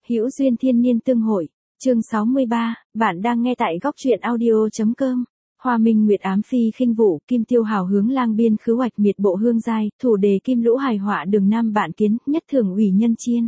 Hữu duyên thiên niên tương hội, chương 63, bạn đang nghe tại góc truyện audio.com. Hoa minh nguyệt ám phi khinh vụ, kim tiêu hào hướng lang biên khứ hoạch miệt bộ hương giai, thủ đề kim lũ hài họa đường nam bạn kiến, nhất thường ủy nhân chiên.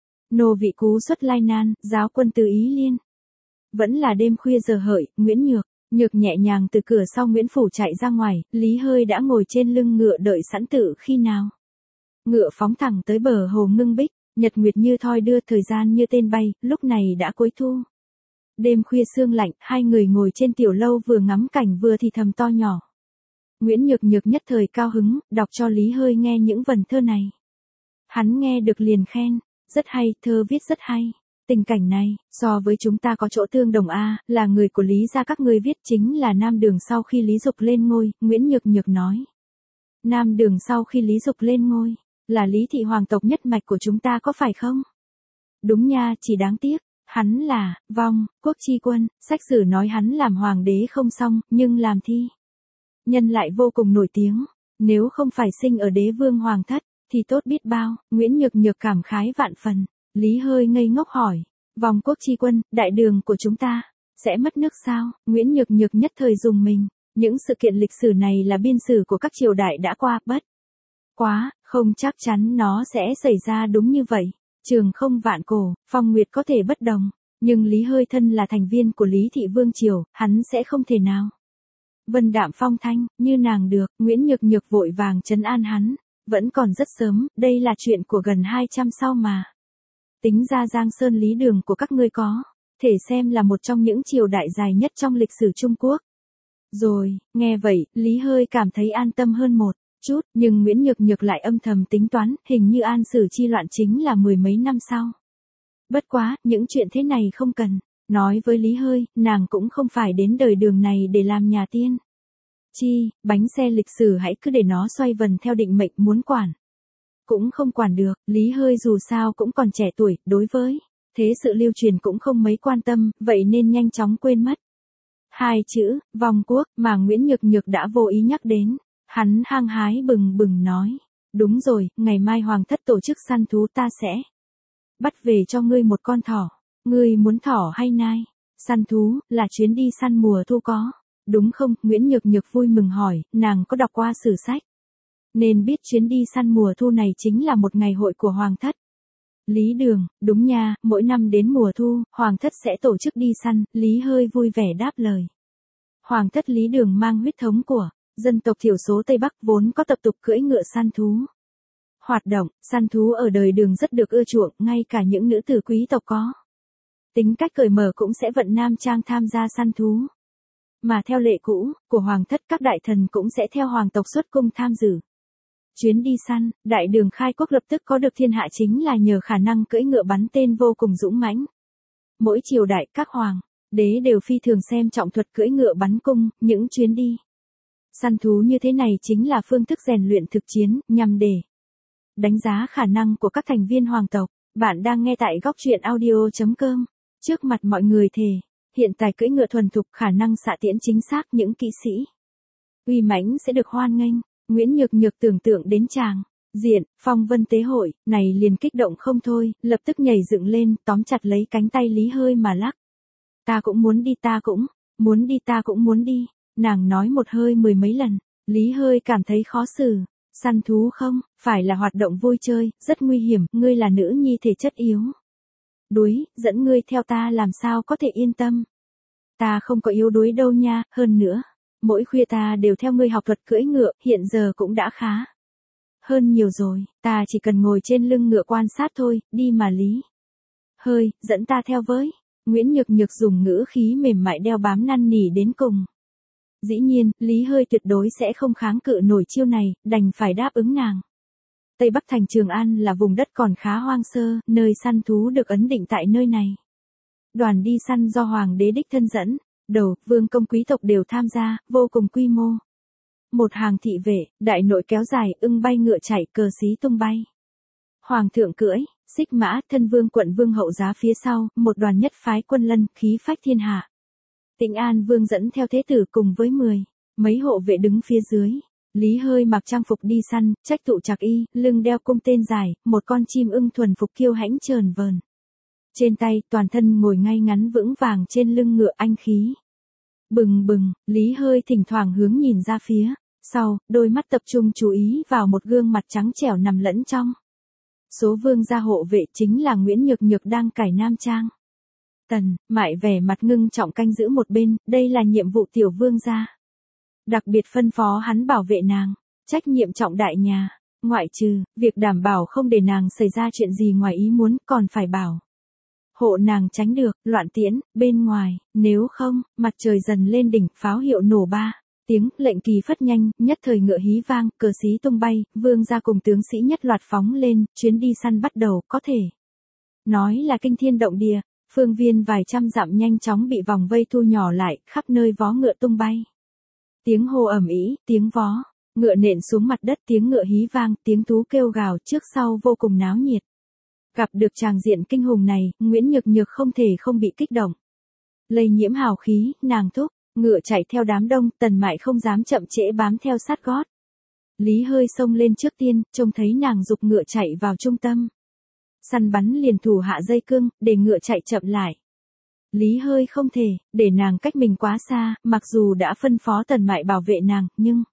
Nô vị cú xuất lai nan, giáo quân từ ý liên. Vẫn là đêm khuya giờ hợi, Nguyễn Nhược nhẹ nhàng từ cửa sau Nguyễn phủ chạy ra ngoài, Lý Hơi đã ngồi trên lưng ngựa đợi sẵn tự khi nào. Ngựa phóng thẳng tới bờ hồ ngưng bích, nhật nguyệt như thoi đưa, thời gian như tên bay, lúc này đã cuối thu. Đêm khuya sương lạnh, hai người ngồi trên tiểu lâu vừa ngắm cảnh vừa thì thầm to nhỏ. Nguyễn Nhược nhất thời cao hứng, đọc cho Lý Hơi nghe những vần thơ này. Hắn nghe được liền khen, rất hay, thơ viết rất hay. Tình cảnh này, so với chúng ta có chỗ tương đồng là người của Lý gia các ngươi viết chính là Nam Đường sau khi Lý Dục lên ngôi, Nguyễn Nhược nói. Nam Đường sau khi Lý Dục lên ngôi, là Lý thị hoàng tộc nhất mạch của chúng ta có phải không? Đúng nha, chỉ đáng tiếc, hắn là, vong, quốc chi quân, sách sử nói hắn làm hoàng đế không xong, nhưng làm thi nhân lại vô cùng nổi tiếng, nếu không phải sinh ở đế vương hoàng thất, thì tốt biết bao, Nguyễn Nhược cảm khái vạn phần. Lý Hơi ngây ngốc hỏi, vòng quốc chi quân, đại đường của chúng ta, sẽ mất nước sao? Nguyễn Nhược nhất thời dùng mình, những sự kiện lịch sử này là biên sử của các triều đại đã qua, bất quá, không chắc chắn nó sẽ xảy ra đúng như vậy. Trường không vạn cổ, phong nguyệt có thể bất đồng, nhưng Lý Hơi thân là thành viên của Lý thị vương triều, hắn sẽ không thể nào vân đạm phong thanh, như nàng được. Nguyễn Nhược vội vàng trấn an hắn, vẫn còn rất sớm, đây là chuyện của gần 200 sau mà. Tính ra Giang Sơn Lý Đường của các ngươi có thể xem là một trong những triều đại dài nhất trong lịch sử Trung Quốc. Rồi, nghe vậy, Lý Hơi cảm thấy an tâm hơn một chút, nhưng Nguyễn Nhược lại âm thầm tính toán, hình như An Sử chi loạn chính là mười mấy năm sau. Bất quá, những chuyện thế này không cần nói với Lý Hơi, nàng cũng không phải đến đời đường này để làm nhà tiên chi, bánh xe lịch sử hãy cứ để nó xoay vần theo định mệnh, muốn quản cũng không quản được. Lý Hơi dù sao cũng còn trẻ tuổi, đối với thế sự lưu truyền cũng không mấy quan tâm, vậy nên nhanh chóng quên mất hai chữ vong quốc mà Nguyễn Nhược đã vô ý nhắc đến. Hắn hăng hái bừng nói, đúng rồi, ngày mai hoàng thất tổ chức săn thú, ta sẽ bắt về cho ngươi một con thỏ. Ngươi muốn thỏ hay nai? Săn thú là chuyến đi săn mùa thu có đúng không? Nguyễn Nhược vui mừng hỏi, nàng có đọc qua sử sách nên biết chuyến đi săn mùa thu này chính là một ngày hội của hoàng thất Lý Đường. Đúng nha, mỗi năm đến mùa thu, hoàng thất sẽ tổ chức đi săn. Lý Hơi vui vẻ đáp lời. Hoàng thất Lý Đường mang huyết thống của dân tộc thiểu số Tây Bắc, vốn có tập tục cưỡi ngựa săn thú. Hoạt động săn thú ở đời Đường rất được ưa chuộng, ngay cả những nữ tử quý tộc có tính cách cởi mở cũng sẽ vận nam trang tham gia săn thú. Mà theo lệ cũ của hoàng thất, các đại thần cũng sẽ theo hoàng tộc xuất cung tham dự chuyến đi săn. Đại Đường khai quốc lập tức có được thiên hạ chính là nhờ khả năng cưỡi ngựa bắn tên vô cùng dũng mãnh. Mỗi triều đại, các hoàng đế đều phi thường xem trọng thuật cưỡi ngựa bắn cung. Những chuyến đi săn thú như thế này chính là phương thức rèn luyện thực chiến, nhằm để đánh giá khả năng của các thành viên hoàng tộc. Bạn đang nghe tại góc truyện audio.com. Trước mặt mọi người thề, hiện tại cưỡi ngựa thuần thục, khả năng xạ tiễn chính xác, những kỵ sĩ uy mãnh sẽ được hoan nghênh. Nguyễn Nhược tưởng tượng đến tràng diện phong vân tế hội này liền kích động không thôi, lập tức nhảy dựng lên, tóm chặt lấy cánh tay Lý Hơi mà lắc. Ta cũng muốn đi, ta cũng muốn đi, ta cũng muốn đi. Nàng nói một hơi 10 mấy lần. Lý Hơi cảm thấy khó xử. Săn thú không phải là hoạt động vui chơi, rất nguy hiểm, ngươi là nữ nhi thể chất yếu đuối, dẫn ngươi theo ta làm sao có thể yên tâm. Ta không có yếu đuối đâu nha, hơn nữa, mỗi khuya ta đều theo ngươi học thuật cưỡi ngựa, hiện giờ cũng đã khá hơn nhiều rồi, ta chỉ cần ngồi trên lưng ngựa quan sát thôi, đi mà Lý Hơi, dẫn ta theo với. Nguyễn Nhược dùng ngữ khí mềm mại đeo bám năn nỉ đến cùng. Dĩ nhiên, Lý Hơi tuyệt đối sẽ không kháng cự nổi chiêu này, đành phải đáp ứng nàng. Tây Bắc thành Trường An là vùng đất còn khá hoang sơ, nơi săn thú được ấn định tại nơi này. Đoàn đi săn do hoàng đế đích thân dẫn đầu, vương công quý tộc đều tham gia, vô cùng quy mô. Một hàng thị vệ, đại nội kéo dài, ưng bay ngựa chạy, cờ xí tung bay. Hoàng thượng cưỡi xích mã, thân vương quận vương hậu giá phía sau, một đoàn nhất phái quân lân, khí phách thiên hạ. Tĩnh An vương dẫn theo thế tử cùng với 10 mấy hộ vệ đứng phía dưới. Lý Hơi mặc trang phục đi săn, trách tụ trạc y, lưng đeo cung tên dài, một con chim ưng thuần phục kiêu hãnh trờn vờn Trên tay, toàn thân ngồi ngay ngắn vững vàng trên lưng ngựa, anh khí bừng bừng. Lý Hơi thỉnh thoảng hướng nhìn ra phía sau, đôi mắt tập trung chú ý vào một gương mặt trắng trẻo nằm lẫn trong số vương gia hộ vệ, chính là Nguyễn Nhược Nhược đang cải nam trang. Tần Mại vẻ mặt ngưng trọng canh giữ một bên, đây là nhiệm vụ tiểu vương gia. Đặc biệt phân phó hắn bảo vệ nàng, trách nhiệm trọng đại nhà, ngoại trừ việc đảm bảo không để nàng xảy ra chuyện gì ngoài ý muốn, còn phải bảo hộ nàng tránh được loạn tiễn bên ngoài, nếu không, mặt trời dần lên đỉnh, pháo hiệu nổ 3 tiếng, lệnh kỳ phất nhanh, nhất thời ngựa hí vang, cờ xí tung bay, vương gia cùng tướng sĩ nhất loạt phóng lên, chuyến đi săn bắt đầu, có thể nói là kinh thiên động địa. Phương viên vài trăm dặm nhanh chóng bị vòng vây thu nhỏ lại, khắp nơi vó ngựa tung bay. Tiếng hô ầm ĩ, tiếng vó ngựa nện xuống mặt đất, tiếng ngựa hí vang, tiếng thú kêu gào trước sau vô cùng náo nhiệt. Gặp được tràng diện kinh hùng này, Nguyễn Nhược Nhược không thể không bị kích động. Lây nhiễm hào khí, nàng thúc ngựa chạy theo đám đông, Tần Mại không dám chậm trễ bám theo sát gót. Lý Hơi xông lên trước tiên, trông thấy nàng giục ngựa chạy vào trung tâm săn bắn, liền thủ hạ dây cương, để ngựa chạy chậm lại. Lý Hơi không thể để nàng cách mình quá xa, mặc dù đã phân phó Tần Mại bảo vệ nàng, nhưng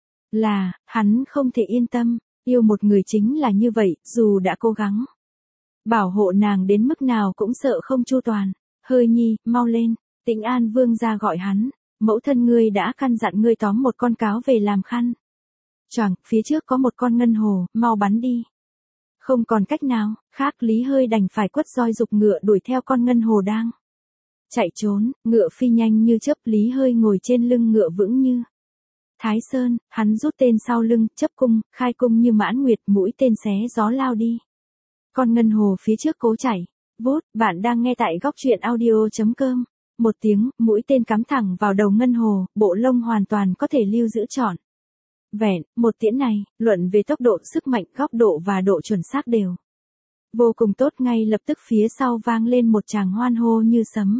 hắn không thể yên tâm, yêu một người chính là như vậy, dù đã cố gắng bảo hộ nàng đến mức nào cũng sợ không chu toàn. Hơi nhi, mau lên, Tĩnh An vương gia gọi hắn, mẫu thân ngươi đã căn dặn ngươi tóm một con cáo về làm khăn choàng, phía trước có một con ngân hồ, mau bắn đi. Không còn cách nào khác, Lý Hơi đành phải quất roi giục ngựa đuổi theo con ngân hồ đang chạy trốn. Ngựa phi nhanh như chớp, Lý Hơi ngồi trên lưng ngựa vững như Thái Sơn, hắn rút tên sau lưng, chấp cung, khai cung như mãn nguyệt, mũi tên xé gió lao đi. Con ngân hồ phía trước cố chạy vút. Bạn đang nghe tại góc truyện audio.com. Một tiếng, mũi tên cắm thẳng vào đầu ngân hồ, bộ lông hoàn toàn có thể lưu giữ trọn vẹn. Một tiễn này, luận về tốc độ, sức mạnh, góc độ và độ chuẩn xác đều vô cùng tốt. Ngay lập tức phía sau vang lên một tràng hoan hô như sấm.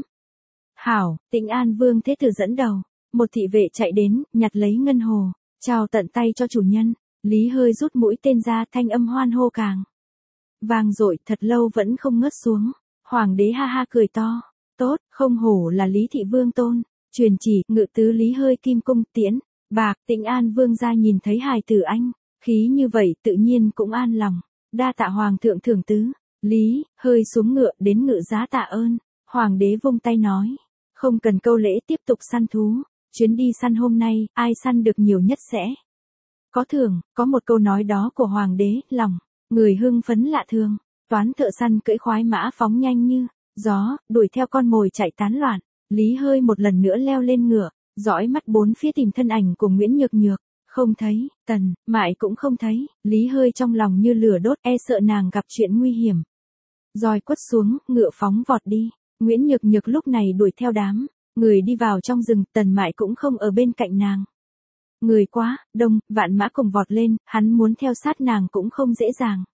Hảo, Tĩnh An vương thế tử dẫn đầu, một thị vệ chạy đến, nhặt lấy ngân hồ, trao tận tay cho chủ nhân. Lý Hơi rút mũi tên ra, thanh âm hoan hô càng vang dội, thật lâu vẫn không ngớt xuống. Hoàng đế ha ha cười to, tốt, không hổ là Lý thị vương tôn, truyền chỉ, ngự tứ Lý Hơi kim cung, tiễn bạc. Tĩnh An vương gia nhìn thấy hài tử anh khí như vậy, tự nhiên cũng an lòng, đa tạ hoàng thượng thưởng tứ. Lý Hơi xuống ngựa, đến ngự giá tạ ơn. Hoàng đế vung tay nói, không cần câu lễ, tiếp tục săn thú. Chuyến đi săn hôm nay, ai săn được nhiều nhất sẽ có thưởng. Có một câu nói đó của hoàng đế, lòng người hưng phấn lạ thường. Toán thợ săn cưỡi khoái mã phóng nhanh như gió, đuổi theo con mồi chạy tán loạn. Lý Hơi một lần nữa leo lên ngựa, dõi mắt bốn phía tìm thân ảnh của Nguyễn Nhược Nhược. Không thấy, Tần Mại cũng không thấy. Lý Hơi trong lòng như lửa đốt, e sợ nàng gặp chuyện nguy hiểm. Roi quất xuống, ngựa phóng vọt đi. Nguyễn Nhược Nhược lúc này đuổi theo đám người đi vào trong rừng, Tần Mại cũng không ở bên cạnh nàng. Người quá đông, vạn mã cùng vọt lên, hắn muốn theo sát nàng cũng không dễ dàng.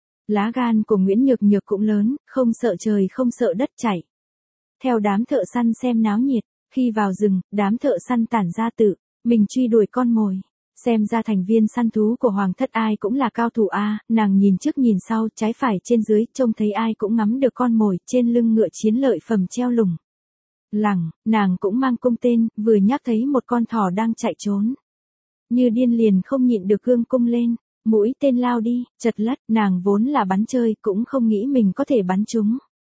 Lá gan của Nguyễn Nhược Nhược cũng lớn, không sợ trời không sợ đất, chạy theo đám thợ săn xem náo nhiệt. Khi vào rừng, đám thợ săn tản ra tự mình truy đuổi con mồi. Xem ra thành viên săn thú của hoàng thất ai cũng là cao thủ a. Nàng nhìn trước nhìn sau, trái phải trên dưới, trông thấy ai cũng ngắm được con mồi. Trên lưng ngựa chiến lợi phẩm treo lủng lẳng, nàng cũng mang cung tên, vừa nhắc thấy một con thỏ đang chạy trốn như điên, liền không nhịn được gương cung lên, mũi tên lao đi, chật lất. Nàng vốn là bắn chơi, cũng không nghĩ mình có thể bắn trúng.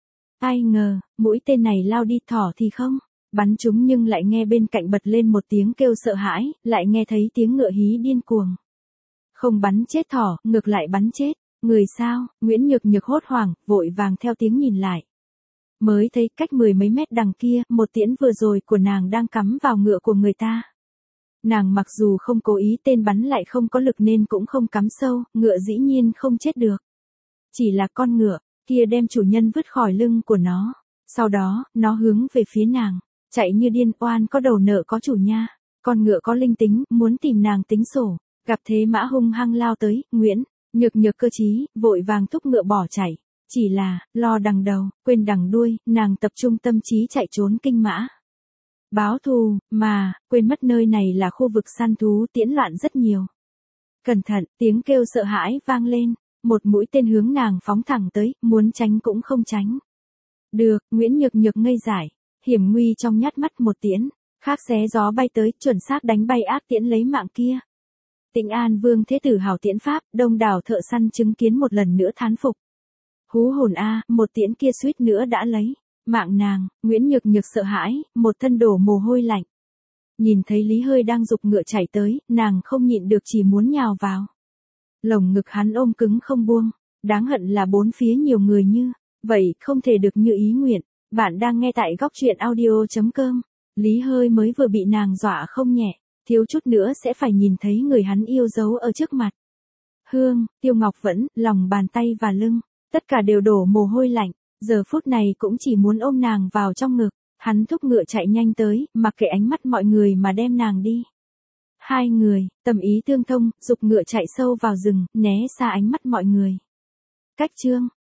Ai ngờ, mũi tên này lao đi, thỏ thì không bắn trúng, nhưng lại nghe bên cạnh bật lên một tiếng kêu sợ hãi, lại nghe thấy tiếng ngựa hí điên cuồng. Không bắn chết thỏ, ngược lại bắn chết người sao? Nguyễn Nhược Nhược hốt hoảng, vội vàng theo tiếng nhìn lại. Mới thấy cách 10 mấy mét đằng kia, một tiễn vừa rồi của nàng đang cắm vào ngựa của người ta. Nàng mặc dù không cố ý, tên bắn lại không có lực nên cũng không cắm sâu, ngựa dĩ nhiên không chết được. Chỉ là con ngựa kia đem chủ nhân vứt khỏi lưng của nó. Sau đó, nó hướng về phía nàng, chạy như điên. Oan có đầu nợ có chủ nha. Con ngựa có linh tính, muốn tìm nàng tính sổ. Gặp thế mã hung hăng lao tới, Nguyễn Nhược Nhược cơ trí, vội vàng thúc ngựa bỏ chạy. Chỉ là, lo đằng đầu, quên đằng đuôi, nàng tập trung tâm trí chạy trốn kinh mã báo thù, mà quên mất nơi này là khu vực săn thú, tiễn loạn rất nhiều. Cẩn thận, tiếng kêu sợ hãi vang lên, một mũi tên hướng nàng phóng thẳng tới, muốn tránh cũng không tránh Được, Nguyễn Nhược Nhược ngây dại, hiểm nguy trong nhát mắt một tiễn, khác xé gió bay tới, chuẩn xác đánh bay ác tiễn lấy mạng kia. Tịnh An Vương Thế Tử hảo tiễn pháp, đông đảo thợ săn chứng kiến một lần nữa thán phục. Hú hồn a, một tiễn kia suýt nữa đã lấy mạng nàng. Nguyễn Nhược Nhược sợ hãi, một thân đổ mồ hôi lạnh. Nhìn thấy Lý Hơi đang giục ngựa chạy tới, nàng không nhịn được chỉ muốn nhào vào. Lồng ngực hắn ôm cứng không buông, đáng hận là bốn phía nhiều người như vậy, không thể được như ý nguyện. Bạn đang nghe tại góc truyện audio.com. Lý Hơi mới vừa bị nàng dọa không nhẹ, thiếu chút nữa sẽ phải nhìn thấy người hắn yêu dấu ở trước mặt. Hương, Tiêu Ngọc Vẫn, lòng bàn tay và lưng, tất cả đều đổ mồ hôi lạnh, giờ phút này cũng chỉ muốn ôm nàng vào trong ngực. Hắn thúc ngựa chạy nhanh tới, mặc kệ ánh mắt mọi người mà đem nàng đi. Hai người, tâm ý tương thông, giục ngựa chạy sâu vào rừng, né xa ánh mắt mọi người. Cách chương